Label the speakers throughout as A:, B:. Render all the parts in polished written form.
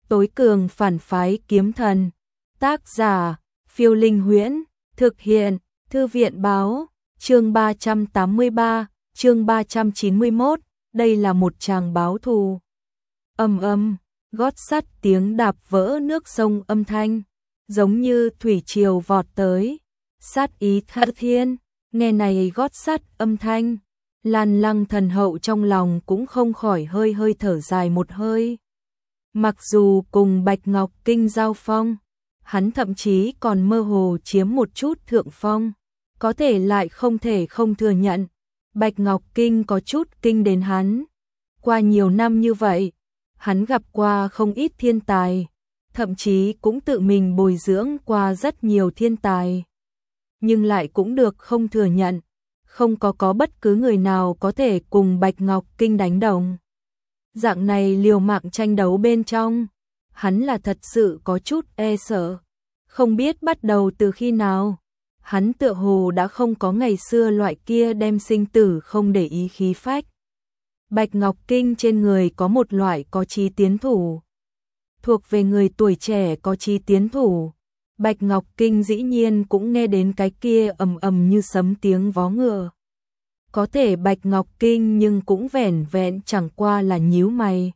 A: Tối cường phản phái kiếm thần. Tác giả, Phiêu Linh Huyễn. Thực hiện, Thư viện Báo. Chương 383, chương 391. Đây là một tràng báo thù. Ầm ầm, gót sắt tiếng đạp vỡ nước sông âm thanh, giống như thủy triều vọt tới. Sát ý thất thiên, nghe này gót sắt âm thanh, Lan Lăng Thần Hậu trong lòng cũng không khỏi hơi hơi thở dài một hơi. Mặc dù cùng Bạch Ngọc Kinh giao phong, hắn thậm chí còn mơ hồ chiếm một chút thượng phong, có thể lại không thể không thừa nhận, Bạch Ngọc Kinh có chút kinh đến hắn. Qua nhiều năm như vậy, hắn gặp qua không ít thiên tài, thậm chí cũng tự mình bồi dưỡng qua rất nhiều thiên tài. Nhưng lại cũng được không thừa nhận, không có bất cứ người nào có thể cùng Bạch Ngọc Kinh đánh đồng. Dạng này liều mạng tranh đấu bên trong, hắn là thật sự có chút e sợ. Không biết bắt đầu từ khi nào, hắn tựa hồ đã không có ngày xưa loại kia đem sinh tử không để ý khí phách. Bạch Ngọc Kinh trên người có một loại có chí tiến thủ, thuộc về người tuổi trẻ có chí tiến thủ. Bạch Ngọc Kinh dĩ nhiên cũng nghe đến cái kia ầm ầm như sấm tiếng vó ngựa. Có thể Bạch Ngọc Kinh nhưng cũng vẻn vẹn chẳng qua là nhíu mày.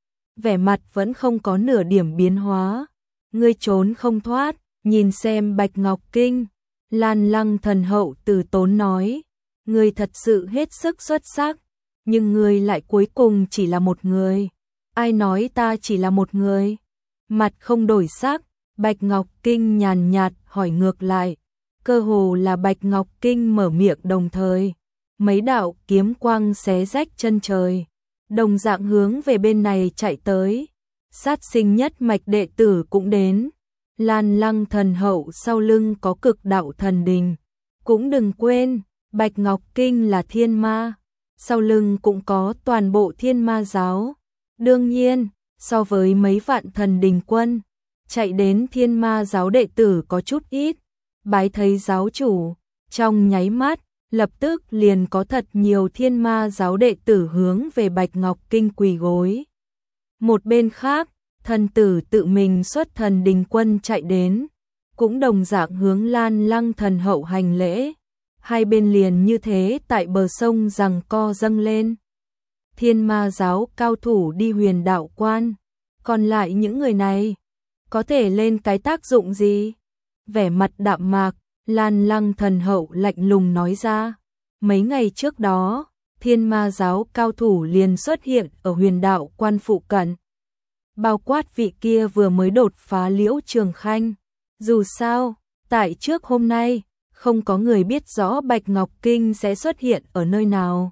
A: Vẻ mặt vẫn không có nửa điểm biến hóa. Ngươi trốn không thoát, nhìn xem Bạch Ngọc Kinh. Lan Lăng Thần Hậu từ tốn nói. Ngươi thật sự hết sức xuất sắc, nhưng ngươi lại cuối cùng chỉ là một người. Ai nói ta chỉ là một người? Mặt không đổi sắc, Bạch Ngọc Kinh nhàn nhạt hỏi ngược lại. Cơ hồ là Bạch Ngọc Kinh mở miệng đồng thời. Mấy đạo kiếm quang xé rách chân trời, đồng dạng hướng về bên này chạy tới. Sát sinh nhất mạch đệ tử cũng đến. Lan Lăng Thần Hậu sau lưng có cực đạo thần đình. Cũng đừng quên, Bạch Ngọc Kinh là thiên ma, sau lưng cũng có toàn bộ thiên ma giáo. Đương nhiên, so với mấy vạn thần đình quân, chạy đến thiên ma giáo đệ tử có chút ít. Bái thấy giáo chủ, trong nháy mắt, lập tức liền có thật nhiều thiên ma giáo đệ tử hướng về Bạch Ngọc Kinh quỳ gối. Một bên khác, thần tử tự mình xuất thần đình quân chạy đến, cũng đồng dạng hướng Lan Lăng Thần Hậu hành lễ. Hai bên liền như thế tại bờ sông giằng co dâng lên. Thiên ma giáo cao thủ đi Huyền Đạo Quan, còn lại những người này có thể lên cái tác dụng gì? Vẻ mặt đạm mạc, Lan Lăng Thần Hậu lạnh lùng nói ra. Mấy ngày trước đó, thiên ma giáo cao thủ liền xuất hiện ở Huyền Đạo Quan phụ cận. Bao quát vị kia vừa mới đột phá Liễu Trường Khanh. Dù sao, tại trước hôm nay, không có người biết rõ Bạch Ngọc Kinh sẽ xuất hiện ở nơi nào.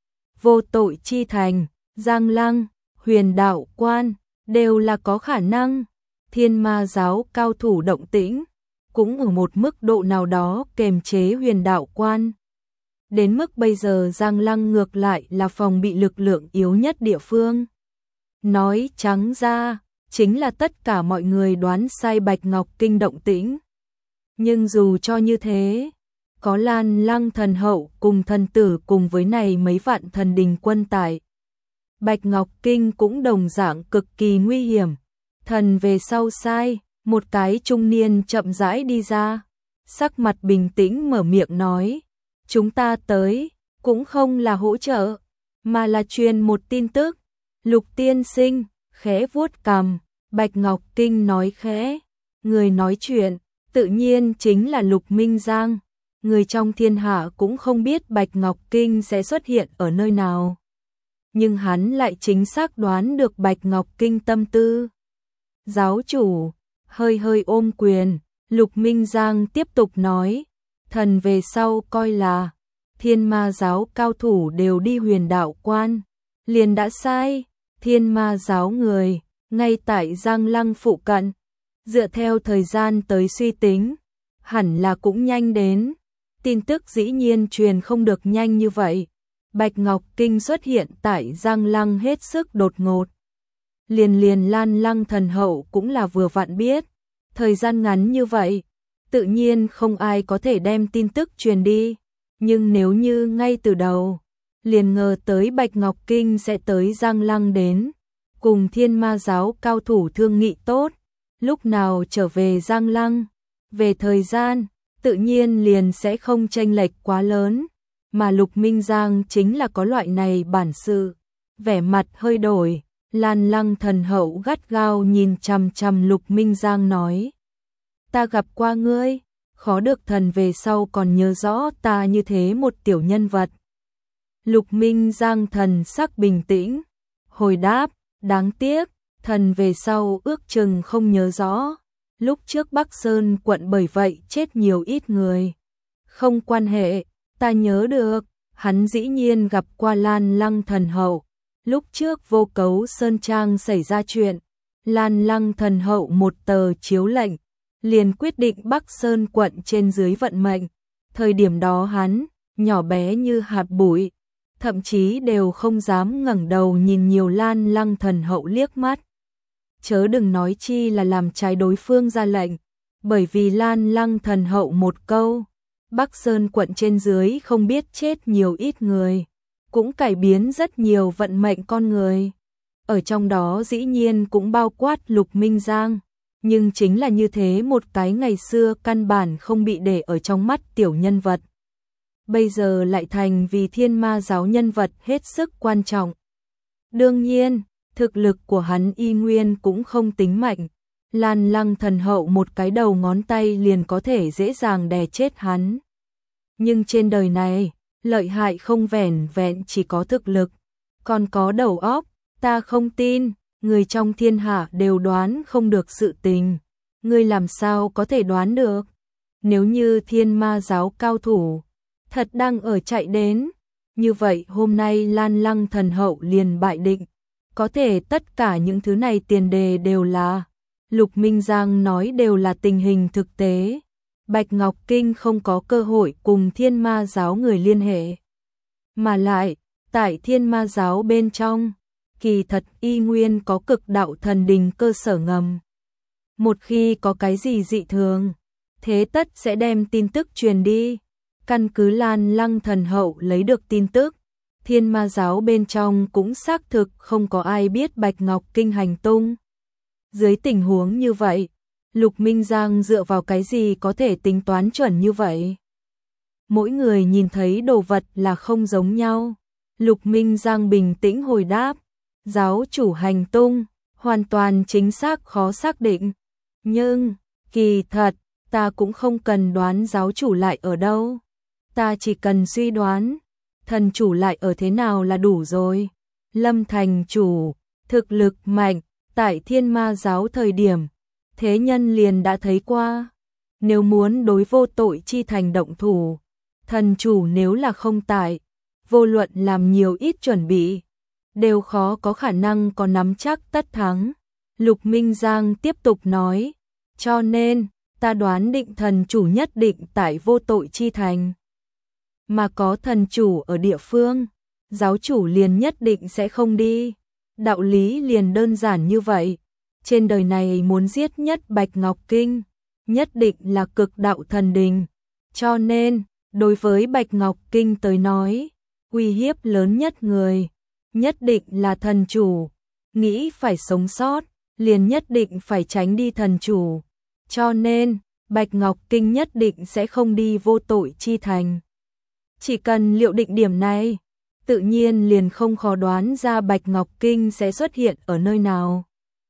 A: Vô Tội Chi Thành, Giang Lăng, Huyền Đạo Quan, đều là có khả năng. Thiên ma giáo cao thủ động tĩnh, cũng ở một mức độ nào đó kềm chế Huyền Đạo Quan. Đến mức bây giờ Giang Lăng ngược lại là phòng bị lực lượng yếu nhất địa phương. Nói trắng ra, chính là tất cả mọi người đoán sai Bạch Ngọc Kinh động tĩnh. Nhưng dù cho như thế, có Lan Lăng Thần Hậu cùng thần tử cùng với này mấy vạn thần đình quân tại, Bạch Ngọc Kinh cũng đồng dạng cực kỳ nguy hiểm. Thần về sau sai, một cái trung niên chậm rãi đi ra, sắc mặt bình tĩnh mở miệng nói. Chúng ta tới, cũng không là hỗ trợ, mà là truyền một tin tức. Lục tiên sinh, khẽ vuốt cằm, Bạch Ngọc Kinh nói khẽ. Người nói chuyện, tự nhiên chính là Lục Minh Giang. Người trong thiên hạ cũng không biết Bạch Ngọc Kinh sẽ xuất hiện ở nơi nào. Nhưng hắn lại chính xác đoán được Bạch Ngọc Kinh tâm tư. Giáo chủ, hơi hơi ôm quyền, Lục Minh Giang tiếp tục nói. Thần về sau coi là thiên ma giáo cao thủ đều đi Huyền Đạo Quan, liền đã sai. Thiên ma giáo người ngay tại Giang Lăng phụ cận, dựa theo thời gian tới suy tính, hẳn là cũng nhanh đến. Tin tức dĩ nhiên truyền không được nhanh như vậy. Bạch Ngọc Kinh xuất hiện tại Giang Lăng hết sức đột ngột. Liền Lan Lăng Thần Hậu cũng là vừa vặn biết, thời gian ngắn như vậy, tự nhiên không ai có thể đem tin tức truyền đi. Nhưng nếu như ngay từ đầu, liền ngờ tới Bạch Ngọc Kinh sẽ tới Giang Lăng đến, cùng Thiên Ma giáo cao thủ thương nghị tốt, lúc nào trở về Giang Lăng. Về thời gian, tự nhiên liền sẽ không chênh lệch quá lớn, mà Lục Minh Giang chính là có loại này bản sự. Vẻ mặt hơi đổi, Lan Lăng thần hậu gắt gao nhìn chằm chằm Lục Minh Giang nói: "Ta gặp qua ngươi, khó được thần về sau còn nhớ rõ ta như thế một tiểu nhân vật." Lục Minh Giang thần sắc bình tĩnh, hồi đáp: "Đáng tiếc, thần về sau ước chừng không nhớ rõ. Lúc trước Bắc Sơn quận bởi vậy chết nhiều ít người." "Không quan hệ, ta nhớ được." Hắn dĩ nhiên gặp qua Lan Lăng thần hậu. Lúc trước Vô Cấu Sơn Trang xảy ra chuyện, Lan Lăng thần hậu một tờ chiếu lệnh, liền quyết định Bắc Sơn quận trên dưới vận mệnh. Thời điểm đó hắn, nhỏ bé như hạt bụi, thậm chí đều không dám ngẩng đầu nhìn nhiều Lan Lăng thần hậu liếc mắt. Chớ đừng nói chi là làm trái đối phương ra lệnh, bởi vì Lan Lăng thần hậu một câu, Bắc Sơn quận trên dưới không biết chết nhiều ít người, cũng cải biến rất nhiều vận mệnh con người. Ở trong đó dĩ nhiên cũng bao quát Lục Minh Giang, nhưng chính là như thế một cái ngày xưa căn bản không bị để ở trong mắt tiểu nhân vật. Bây giờ lại thành vì Thiên Ma giáo nhân vật hết sức quan trọng. Đương nhiên, thực lực của hắn y nguyên cũng không tính mạnh. Lan Lăng thần hậu một cái đầu ngón tay liền có thể dễ dàng đè chết hắn. Nhưng trên đời này, lợi hại không vẻn vẹn chỉ có thực lực, còn có đầu óc. Ta không tin, người trong thiên hạ đều đoán không được sự tình. Ngươi làm sao có thể đoán được? Nếu như Thiên Ma giáo cao thủ thật đang ở chạy đến, như vậy hôm nay Lan Lăng thần hậu liền bại định. Có thể tất cả những thứ này tiền đề đều là, Lục Minh Giang nói đều là tình hình thực tế. Bạch Ngọc Kinh không có cơ hội cùng Thiên Ma giáo người liên hệ. Mà lại, tại Thiên Ma giáo bên trong, kỳ thật y nguyên có cực đạo thần đình cơ sở ngầm. Một khi có cái gì dị thường, thế tất sẽ đem tin tức truyền đi. Căn cứ Lan Lăng thần hậu lấy được tin tức, Thiên Ma giáo bên trong cũng xác thực không có ai biết Bạch Ngọc Kinh hành tung. Dưới tình huống như vậy, Lục Minh Giang dựa vào cái gì có thể tính toán chuẩn như vậy? Mỗi người nhìn thấy đồ vật là không giống nhau. Lục Minh Giang bình tĩnh hồi đáp: giáo chủ hành tung, hoàn toàn chính xác khó xác định. Nhưng, kỳ thật, ta cũng không cần đoán giáo chủ lại ở đâu. Ta chỉ cần suy đoán, thần chủ lại ở thế nào là đủ rồi. Lâm thành chủ, thực lực mạnh, tại Thiên Ma giáo thời điểm, thế nhân liền đã thấy qua. Nếu muốn đối Vô Tội Chi Thành động thủ, thần chủ nếu là không tại, vô luận làm nhiều ít chuẩn bị, đều khó có khả năng có nắm chắc tất thắng. Lục Minh Giang tiếp tục nói, cho nên, ta đoán định thần chủ nhất định tại Vô Tội Chi Thành. Mà có thần chủ ở địa phương, giáo chủ liền nhất định sẽ không đi. Đạo lý liền đơn giản như vậy. Trên đời này muốn giết nhất Bạch Ngọc Kinh, nhất định là cực đạo thần đình. Cho nên, đối với Bạch Ngọc Kinh tới nói, uy hiếp lớn nhất người, nhất định là thần chủ. Nghĩ phải sống sót, liền nhất định phải tránh đi thần chủ. Cho nên, Bạch Ngọc Kinh nhất định sẽ không đi Vô Tội Chi Thành. Chỉ cần liệu định điểm này, tự nhiên liền không khó đoán ra Bạch Ngọc Kinh sẽ xuất hiện ở nơi nào.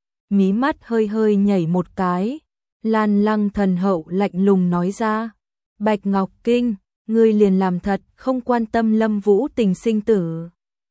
A: Mí mắt hơi hơi nhảy một cái, Lan Lăng thần hậu lạnh lùng nói ra, Bạch Ngọc Kinh, ngươi liền làm thật không quan tâm Lâm Vũ Tình sinh tử.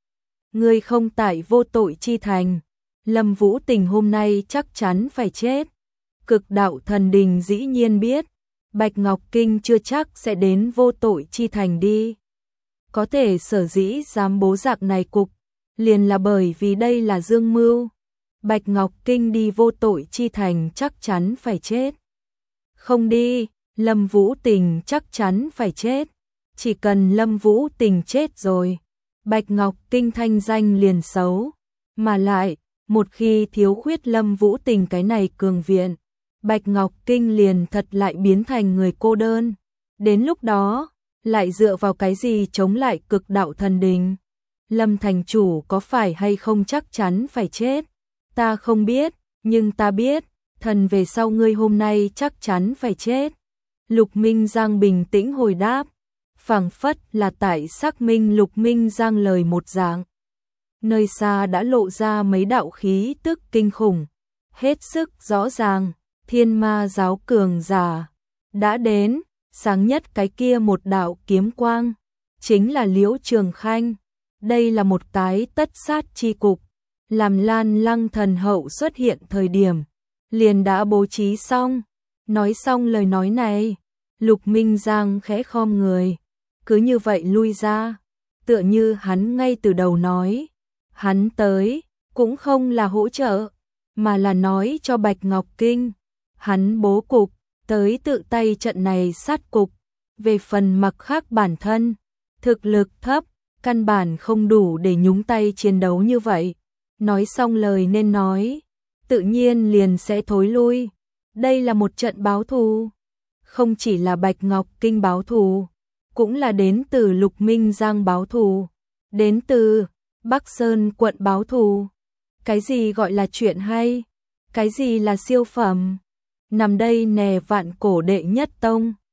A: Ngươi không tại Vô Tội Chi Thành, Lâm Vũ Tình hôm nay chắc chắn phải chết. Cực đạo thần đình dĩ nhiên biết, Bạch Ngọc Kinh chưa chắc sẽ đến Vô Tội Chi Thành đi. Có thể sở dĩ dám bố giặc này cục, liền là bởi vì đây là dương mưu. Bạch Ngọc Kinh đi Vô Tội Chi Thành chắc chắn phải chết. Không đi, Lâm Vũ Tình chắc chắn phải chết. Chỉ cần Lâm Vũ Tình chết rồi, Bạch Ngọc Kinh thanh danh liền xấu. Mà lại, một khi thiếu khuyết Lâm Vũ Tình cái này cường viện, Bạch Ngọc Kinh liền thật lại biến thành người cô đơn. Đến lúc đó, lại dựa vào cái gì chống lại cực đạo thần đình? Lâm thành chủ có phải hay không chắc chắn phải chết? Ta không biết, nhưng ta biết, thần về sau ngươi hôm nay chắc chắn phải chết. Lục Minh Giang bình tĩnh hồi đáp, phảng phất là tại xác minh Lục Minh Giang lời một dạng. Nơi xa đã lộ ra mấy đạo khí tức kinh khủng, hết sức rõ ràng, Thiên Ma giáo cường giả đã đến, sáng nhất cái kia một đạo kiếm quang, chính là Liễu Trường Khanh. Đây là một cái tất sát chi cục, làm Lan Lăng thần hậu xuất hiện thời điểm, liền đã bố trí xong. Nói xong lời nói này, Lục Minh Giang khẽ khom người, cứ như vậy lui ra, tựa như hắn ngay từ đầu nói, hắn tới cũng không là hỗ trợ, mà là nói cho Bạch Ngọc Kinh, hắn bố cục, tới tự tay trận này sát cục, về phần mặc khác bản thân, thực lực thấp, căn bản không đủ để nhúng tay chiến đấu như vậy. Nói xong lời nên nói, tự nhiên liền sẽ thối lui. Đây là một trận báo thù, không chỉ là Bạch Ngọc Kinh báo thù, cũng là đến từ Lục Minh Giang báo thù, đến từ Bắc Sơn quận báo thù. Cái gì gọi là chuyện hay? Cái gì là siêu phẩm? Nằm đây nè vạn cổ đệ nhất tông.